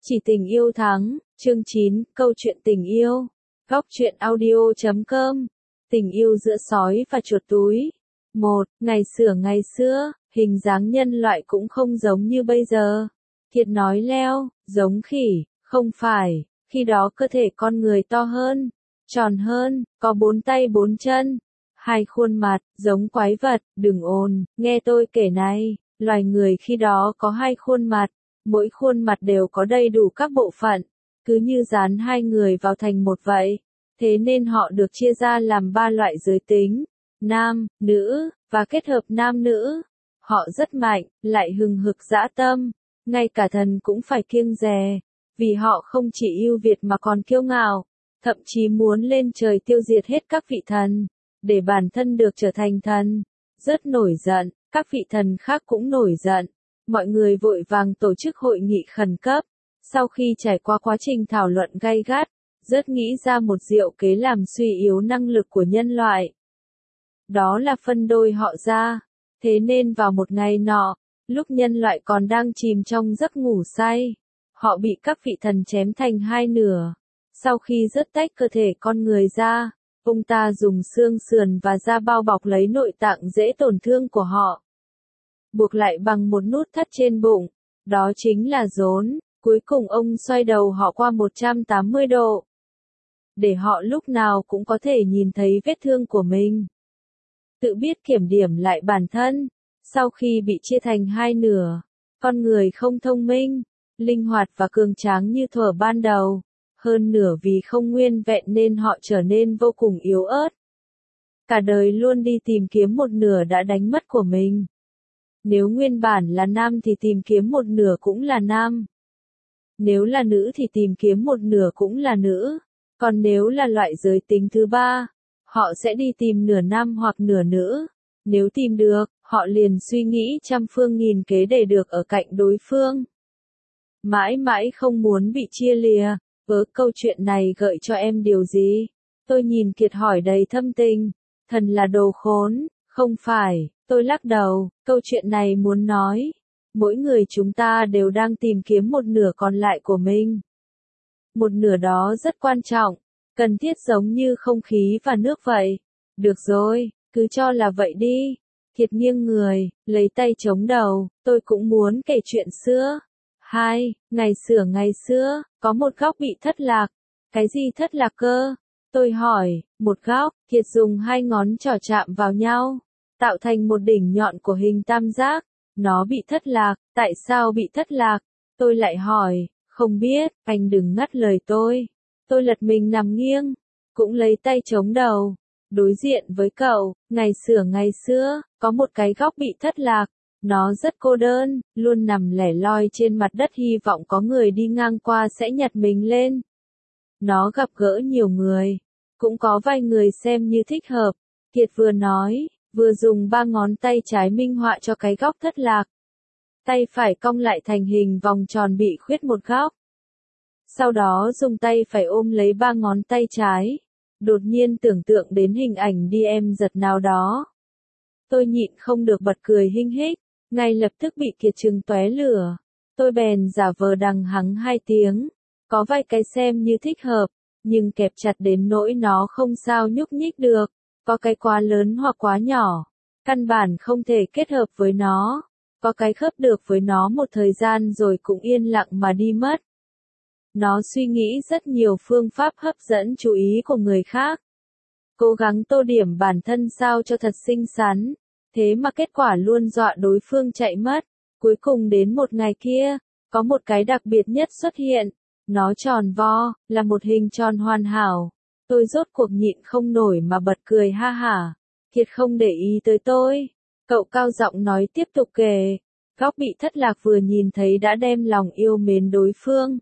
Chỉ tình yêu thắng, chương 9, câu chuyện tình yêu. Góc truyện audio.com. Tình yêu giữa sói và chuột túi. 1. Ngày xưa, hình dáng nhân loại cũng không giống như bây giờ. Thiệt nói leo, giống khỉ, không phải, khi đó cơ thể con người to hơn, tròn hơn, có 4 tay 4 chân, 2 khuôn mặt, giống quái vật, đừng ồn, nghe tôi kể này, loài người khi đó có 2 khuôn mặt. Mỗi khuôn mặt đều có đầy đủ các bộ phận, cứ như dán 2 người vào thành một vậy. Thế nên họ được chia ra làm 3 loại giới tính, nam, nữ, và kết hợp nam nữ. Họ rất mạnh, lại hừng hực dã tâm, ngay cả thần cũng phải kiêng dè, vì họ không chỉ ưu việt mà còn kiêu ngạo, thậm chí muốn lên trời tiêu diệt hết các vị thần, để bản thân được trở thành thần. Rất nổi giận, các vị thần khác cũng nổi giận. Mọi người vội vàng tổ chức hội nghị khẩn cấp. Sau khi trải qua quá trình thảo luận gay gắt, rất nghĩ ra một diệu kế làm suy yếu năng lực của nhân loại. Đó là phân đôi họ ra. Thế nên vào một ngày nọ, lúc nhân loại còn đang chìm trong giấc ngủ say, họ bị các vị thần chém thành 2 nửa. Sau khi rớt tách cơ thể con người ra, ông ta dùng xương sườn và da bao bọc lấy nội tạng dễ tổn thương của họ, buộc lại bằng một nút thắt trên bụng, đó chính là rốn. Cuối cùng ông xoay đầu họ qua 180 độ, để họ lúc nào cũng có thể nhìn thấy vết thương của mình. Tự biết kiểm điểm lại bản thân, sau khi bị chia thành 2 nửa, con người không thông minh, linh hoạt và cường tráng như thuở ban đầu, hơn nửa vì không nguyên vẹn nên họ trở nên vô cùng yếu ớt. Cả đời luôn đi tìm kiếm một nửa đã đánh mất của mình. Nếu nguyên bản là nam thì tìm kiếm một nửa cũng là nam. Nếu là nữ thì tìm kiếm một nửa cũng là nữ. Còn nếu là loại giới tính thứ 3, họ sẽ đi tìm nửa nam hoặc nửa nữ. Nếu tìm được, họ liền suy nghĩ trăm phương nghìn kế để được ở cạnh đối phương. Mãi mãi không muốn bị chia lìa. Câu chuyện này gợi cho em điều gì? Tôi nhìn Kiệt hỏi đầy thâm tình. Thần là đồ khốn, không phải. Tôi lắc đầu, câu chuyện này muốn nói, mỗi người chúng ta đều đang tìm kiếm một nửa còn lại của mình. Một nửa đó rất quan trọng, cần thiết giống như không khí và nước vậy. Được rồi, cứ cho là vậy đi. Kiệt nghiêng người, lấy tay chống đầu, tôi cũng muốn kể chuyện xưa. 2. Ngày xưa, có một góc bị thất lạc. Cái gì thất lạc cơ? Tôi hỏi, một góc, Kiệt dùng 2 ngón trỏ chạm vào nhau, tạo thành một đỉnh nhọn của hình tam giác. Nó bị thất lạc, tại sao bị thất lạc? Tôi lại hỏi, không biết, anh đừng ngắt lời tôi. Tôi lật mình nằm nghiêng, cũng lấy tay chống đầu. Đối diện với cậu, ngày xưa, có một cái góc bị thất lạc. Nó rất cô đơn, luôn nằm lẻ loi trên mặt đất hy vọng có người đi ngang qua sẽ nhặt mình lên. Nó gặp gỡ nhiều người, cũng có vài người xem như thích hợp. Kiệt vừa nói, vừa dùng 3 ngón tay trái minh họa cho cái góc thất lạc. Tay phải cong lại thành hình vòng tròn bị khuyết một góc. Sau đó dùng tay phải ôm lấy 3 ngón tay trái. Đột nhiên tưởng tượng đến hình ảnh đi em giật nào đó. Tôi nhịn không được bật cười hinh hích, ngay lập tức bị Kiệt trừng tóe lửa. Tôi bèn giả vờ đằng hắng 2 tiếng. Có vài cái xem như thích hợp, nhưng kẹp chặt đến nỗi nó không sao nhúc nhích được. Có cái quá lớn hoặc quá nhỏ, căn bản không thể kết hợp với nó. Có cái khớp được với nó một thời gian rồi cũng yên lặng mà đi mất. Nó suy nghĩ rất nhiều phương pháp hấp dẫn chú ý của người khác, cố gắng tô điểm bản thân sao cho thật xinh xắn, thế mà kết quả luôn dọa đối phương chạy mất. Cuối cùng đến một ngày kia, có một cái đặc biệt nhất xuất hiện. Nó tròn vo, là một hình tròn hoàn hảo. Tôi rốt cuộc nhịn không nổi mà bật cười ha hả. Kiệt không để ý tới tôi. Cậu cao giọng nói tiếp tục kể. Góc bị thất lạc vừa nhìn thấy đã đem lòng yêu mến đối phương.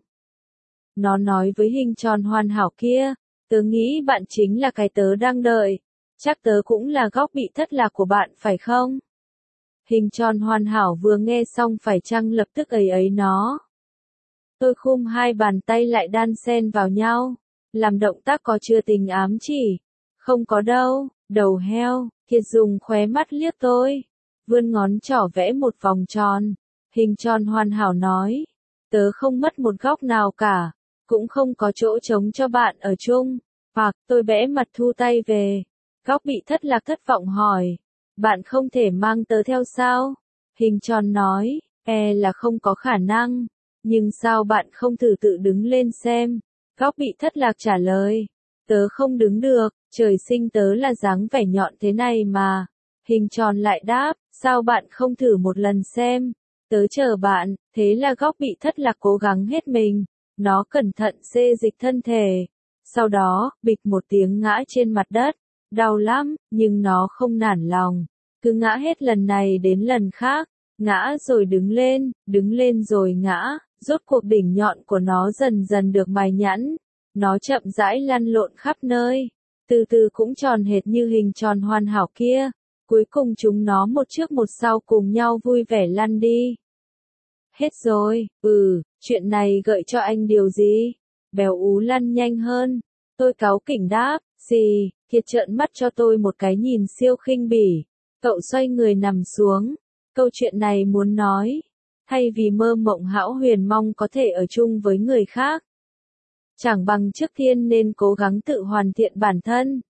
Nó nói với hình tròn hoàn hảo kia, tớ nghĩ bạn chính là cái tớ đang đợi. Chắc tớ cũng là góc bị thất lạc của bạn phải không? Hình tròn hoàn hảo vừa nghe xong phải chăng lập tức ấy nó. Tôi khum 2 bàn tay lại đan xen vào nhau, làm động tác có chưa tình ám chỉ. Không có đâu, đầu heo. Kiệt dùng khóe mắt liếc tôi, vươn ngón trỏ vẽ một vòng tròn. Hình tròn hoàn hảo nói, Tớ không mất một góc nào cả, cũng không có chỗ trống cho bạn ở chung. Hoặc, tôi bẽ mặt thu tay về. Góc bị thất lạc thất vọng hỏi. Bạn không thể mang tớ theo sao? Hình tròn nói, là không có khả năng. Nhưng sao bạn không thử tự đứng lên xem? Góc bị thất lạc trả lời. Tớ không đứng được, trời sinh tớ là dáng vẻ nhọn thế này mà. Hình tròn lại đáp, sao bạn không thử một lần xem? Tớ chờ bạn, thế là góc bị thất lạc cố gắng hết mình. Nó cẩn thận xê dịch thân thể. Sau đó, bịch một tiếng ngã trên mặt đất. Đau lắm, nhưng nó không nản lòng. Cứ ngã hết lần này đến lần khác. Ngã rồi đứng lên rồi ngã. Rốt cuộc đỉnh nhọn của nó dần dần được mài nhẵn. Nó chậm rãi lăn lộn khắp nơi. Từ từ cũng tròn hệt như hình tròn hoàn hảo kia. Cuối cùng chúng nó một trước một sau cùng nhau vui vẻ lăn đi. Hết rồi, chuyện này gợi cho anh điều gì? Béo ú lăn nhanh hơn. Tôi cáu kỉnh đáp, gì? Kiệt trợn mắt cho tôi một cái nhìn siêu khinh bỉ. Cậu xoay người nằm xuống. Câu chuyện này muốn nói. Thay vì mơ mộng hão huyền mong có thể ở chung với người khác. Chẳng bằng trước tiên nên cố gắng tự hoàn thiện bản thân.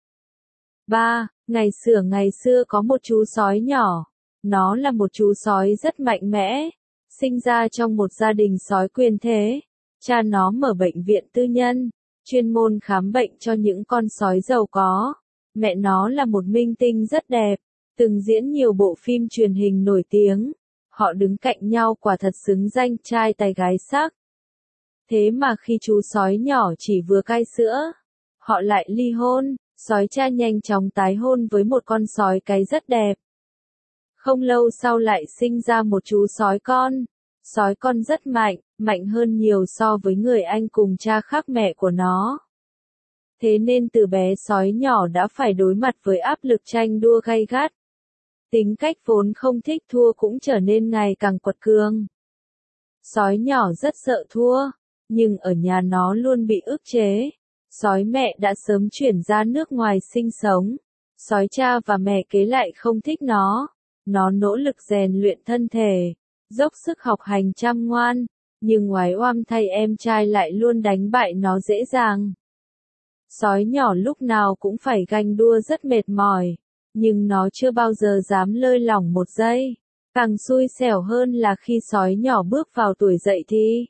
3. Ngày xưa có một chú sói nhỏ. Nó là một chú sói rất mạnh mẽ. Sinh ra trong một gia đình sói quyền thế. Cha nó mở bệnh viện tư nhân, chuyên môn khám bệnh cho những con sói giàu có. Mẹ nó là một minh tinh rất đẹp, từng diễn nhiều bộ phim truyền hình nổi tiếng. Họ đứng cạnh nhau quả thật xứng danh trai tài gái sắc. Thế mà khi chú sói nhỏ chỉ vừa cai sữa, họ lại ly hôn. Sói cha nhanh chóng tái hôn với một con sói cái rất đẹp. Không lâu sau lại sinh ra một chú sói con. Sói con rất mạnh, mạnh hơn nhiều so với người anh cùng cha khác mẹ của nó. Thế nên từ bé sói nhỏ đã phải đối mặt với áp lực tranh đua gay gắt. Tính cách vốn không thích thua cũng trở nên ngày càng quật cường. Sói nhỏ rất sợ thua, nhưng ở nhà nó luôn bị ức chế. Sói mẹ đã sớm chuyển ra nước ngoài sinh sống. Sói cha và mẹ kế lại không thích nó. Nó nỗ lực rèn luyện thân thể, dốc sức học hành chăm ngoan, nhưng oái oăm thay em trai lại luôn đánh bại nó dễ dàng. Sói nhỏ lúc nào cũng phải ganh đua rất mệt mỏi, nhưng nó chưa bao giờ dám lơi lỏng một giây. Càng xui xẻo hơn là khi sói nhỏ bước vào tuổi dậy thì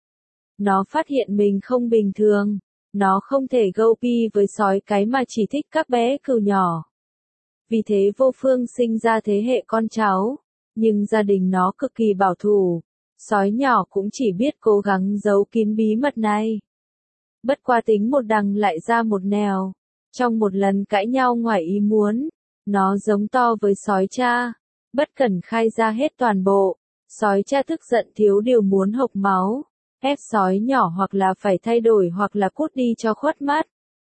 nó phát hiện mình không bình thường. Nó không thể gâu pi với sói cái mà chỉ thích các bé cừu nhỏ. Vì thế vô phương sinh ra thế hệ con cháu. Nhưng gia đình nó cực kỳ bảo thủ. Sói nhỏ cũng chỉ biết cố gắng giấu kín bí mật này. Bất qua tính một đằng lại ra một nẻo. Trong một lần cãi nhau ngoài ý muốn, nó giống to với sói cha. Bất cẩn khai ra hết toàn bộ. Sói cha tức giận thiếu điều muốn hộc máu. Ép sói nhỏ hoặc là phải thay đổi hoặc là cút đi cho khuất mắt.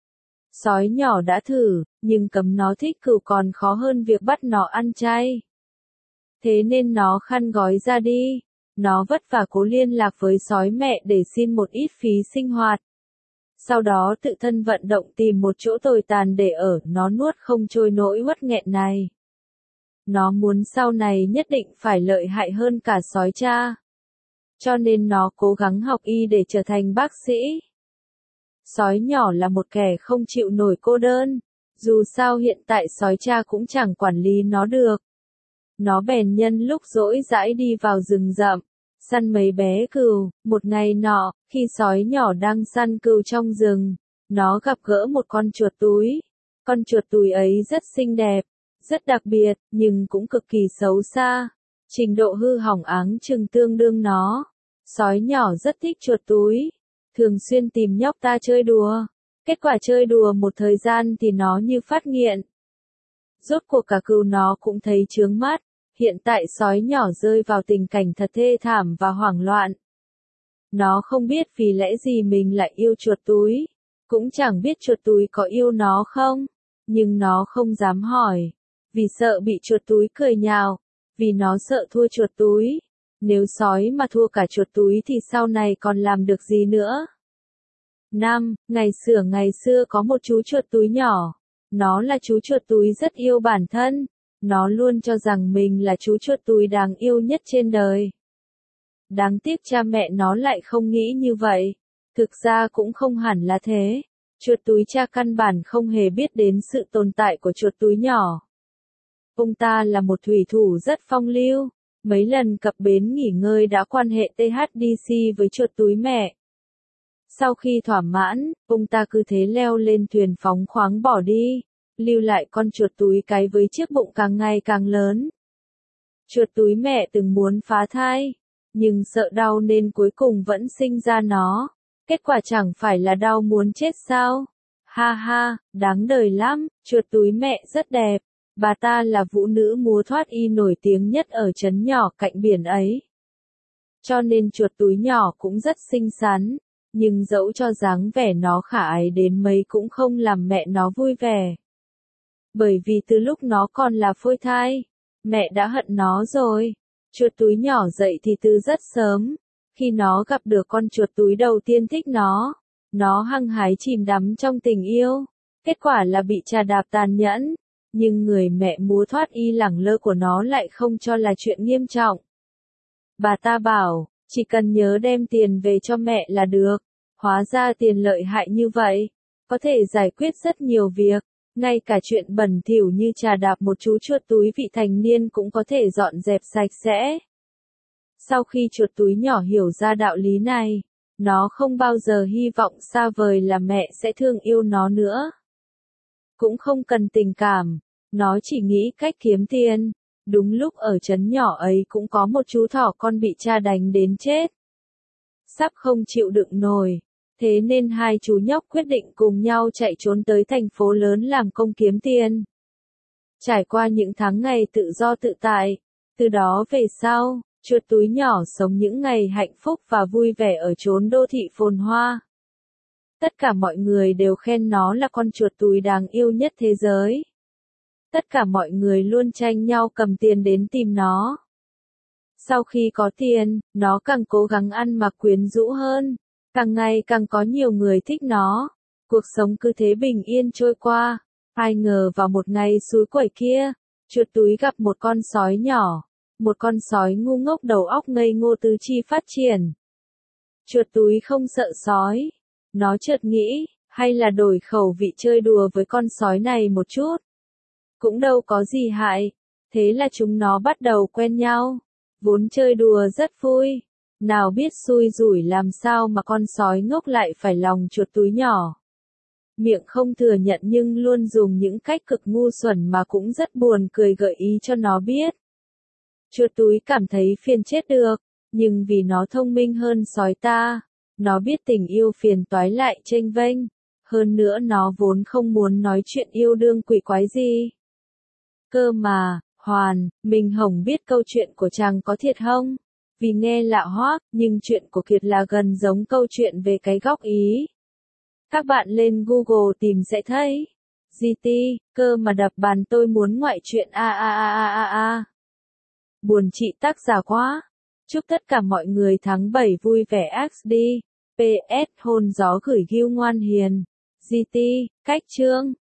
Sói nhỏ đã thử, nhưng cấm nó thích cừu còn khó hơn việc bắt nó ăn chay. Thế nên nó khăn gói ra đi. Nó vất vả cố liên lạc với sói mẹ để xin một ít phí sinh hoạt. Sau đó tự thân vận động tìm một chỗ tồi tàn để ở, nó nuốt không trôi nỗi uất nghẹn này. Nó muốn sau này nhất định phải lợi hại hơn cả sói cha. Cho nên nó cố gắng học y để trở thành bác sĩ. Sói nhỏ là một kẻ không chịu nổi cô đơn. Dù sao hiện tại sói cha cũng chẳng quản lý nó được. Nó bèn nhân lúc rỗi rãi đi vào rừng rậm, săn mấy bé cừu. Một ngày nọ, khi sói nhỏ đang săn cừu trong rừng, nó gặp gỡ một con chuột túi. Con chuột túi ấy rất xinh đẹp, rất đặc biệt, nhưng cũng cực kỳ xấu xa. Trình độ hư hỏng áng chừng tương đương nó. Sói nhỏ rất thích chuột túi, thường xuyên tìm nhóc ta chơi đùa. Kết quả chơi đùa một thời gian thì nó như phát nghiện. Rốt cuộc cả cừu nó cũng thấy chướng mắt. Hiện tại sói nhỏ rơi vào tình cảnh thật thê thảm và hoảng loạn. Nó không biết vì lẽ gì mình lại yêu chuột túi. Cũng chẳng biết chuột túi có yêu nó không. Nhưng nó không dám hỏi. Vì sợ bị chuột túi cười nhạo. Vì nó sợ thua chuột túi. Nếu sói mà thua cả chuột túi thì sau này còn làm được gì nữa? 5. Ngày xưa có một chú chuột túi nhỏ. Nó là chú chuột túi rất yêu bản thân. Nó luôn cho rằng mình là chú chuột túi đáng yêu nhất trên đời. Đáng tiếc cha mẹ nó lại không nghĩ như vậy. Thực ra cũng không hẳn là thế. Chuột túi cha căn bản không hề biết đến sự tồn tại của chuột túi nhỏ. Ông ta là một thủy thủ rất phong lưu. Mấy lần cập bến nghỉ ngơi đã quan hệ THDC với chuột túi mẹ. Sau khi thỏa mãn, ông ta cứ thế leo lên thuyền phóng khoáng bỏ đi, lưu lại con chuột túi cái với chiếc bụng càng ngày càng lớn. Chuột túi mẹ từng muốn phá thai, nhưng sợ đau nên cuối cùng vẫn sinh ra nó. Kết quả chẳng phải là đau muốn chết sao? Ha ha, đáng đời lắm, chuột túi mẹ rất đẹp. Bà ta là vũ nữ múa thoát y nổi tiếng nhất ở trấn nhỏ cạnh biển ấy. Cho nên chuột túi nhỏ cũng rất xinh xắn, nhưng dẫu cho dáng vẻ nó khả ái đến mấy cũng không làm mẹ nó vui vẻ. Bởi vì từ lúc nó còn là phôi thai, mẹ đã hận nó rồi. Chuột túi nhỏ dậy thì từ rất sớm. Khi nó gặp được con chuột túi đầu tiên thích nó hăng hái chìm đắm trong tình yêu. Kết quả là bị chà đạp tàn nhẫn. Nhưng người mẹ múa thoát y lẳng lơ của nó lại không cho là chuyện nghiêm trọng. Bà ta bảo, chỉ cần nhớ đem tiền về cho mẹ là được. Hóa ra tiền lợi hại như vậy, có thể giải quyết rất nhiều việc. Ngay cả chuyện bẩn thỉu như chà đạp một chú chuột túi vị thành niên cũng có thể dọn dẹp sạch sẽ. Sau khi chuột túi nhỏ hiểu ra đạo lý này, nó không bao giờ hy vọng xa vời là mẹ sẽ thương yêu nó nữa. Cũng không cần tình cảm, nó chỉ nghĩ cách kiếm tiền. Đúng lúc ở trấn nhỏ ấy cũng có một chú thỏ con bị cha đánh đến chết. Sắp không chịu đựng nổi. Thế nên hai chú nhóc quyết định cùng nhau chạy trốn tới thành phố lớn làm công kiếm tiền. Trải qua những tháng ngày tự do tự tại, từ đó về sau, chuột túi nhỏ sống những ngày hạnh phúc và vui vẻ ở chốn đô thị phồn hoa. Tất cả mọi người đều khen nó là con chuột túi đáng yêu nhất thế giới. Tất cả mọi người luôn tranh nhau cầm tiền đến tìm nó. Sau khi có tiền, nó càng cố gắng ăn mặc quyến rũ hơn. Càng ngày càng có nhiều người thích nó. Cuộc sống cứ thế bình yên trôi qua. Ai ngờ vào một ngày xúi quẩy kia, chuột túi gặp một con sói nhỏ. Một con sói ngu ngốc đầu óc ngây ngô tứ chi phát triển. Chuột túi không sợ sói. Nó chợt nghĩ, hay là đổi khẩu vị chơi đùa với con sói này một chút. Cũng đâu có gì hại. Thế là chúng nó bắt đầu quen nhau. Vốn chơi đùa rất vui. Nào biết xui rủi làm sao mà con sói ngốc lại phải lòng chuột túi nhỏ. Miệng không thừa nhận nhưng luôn dùng những cách cực ngu xuẩn mà cũng rất buồn cười gợi ý cho nó biết. Chuột túi cảm thấy phiền chết được, nhưng vì nó thông minh hơn sói ta, nó biết tình yêu phiền toái lại chênh vênh. Hơn nữa nó vốn không muốn nói chuyện yêu đương quỷ quái gì. Cơ mà, Hoàn, mình hổng biết câu chuyện của chàng có thiệt không? Vì nghe lạ hoắc, nhưng chuyện của Kiệt là gần giống câu chuyện về cái góc Ý. Các bạn lên Google tìm sẽ thấy. GT, cơ mà đập bàn tôi muốn ngoại truyện Buồn chị tác giả quá. Chúc tất cả mọi người tháng 7 vui vẻ XD. PS hôn gió gửi Gil ngoan hiền. GT, cách chương.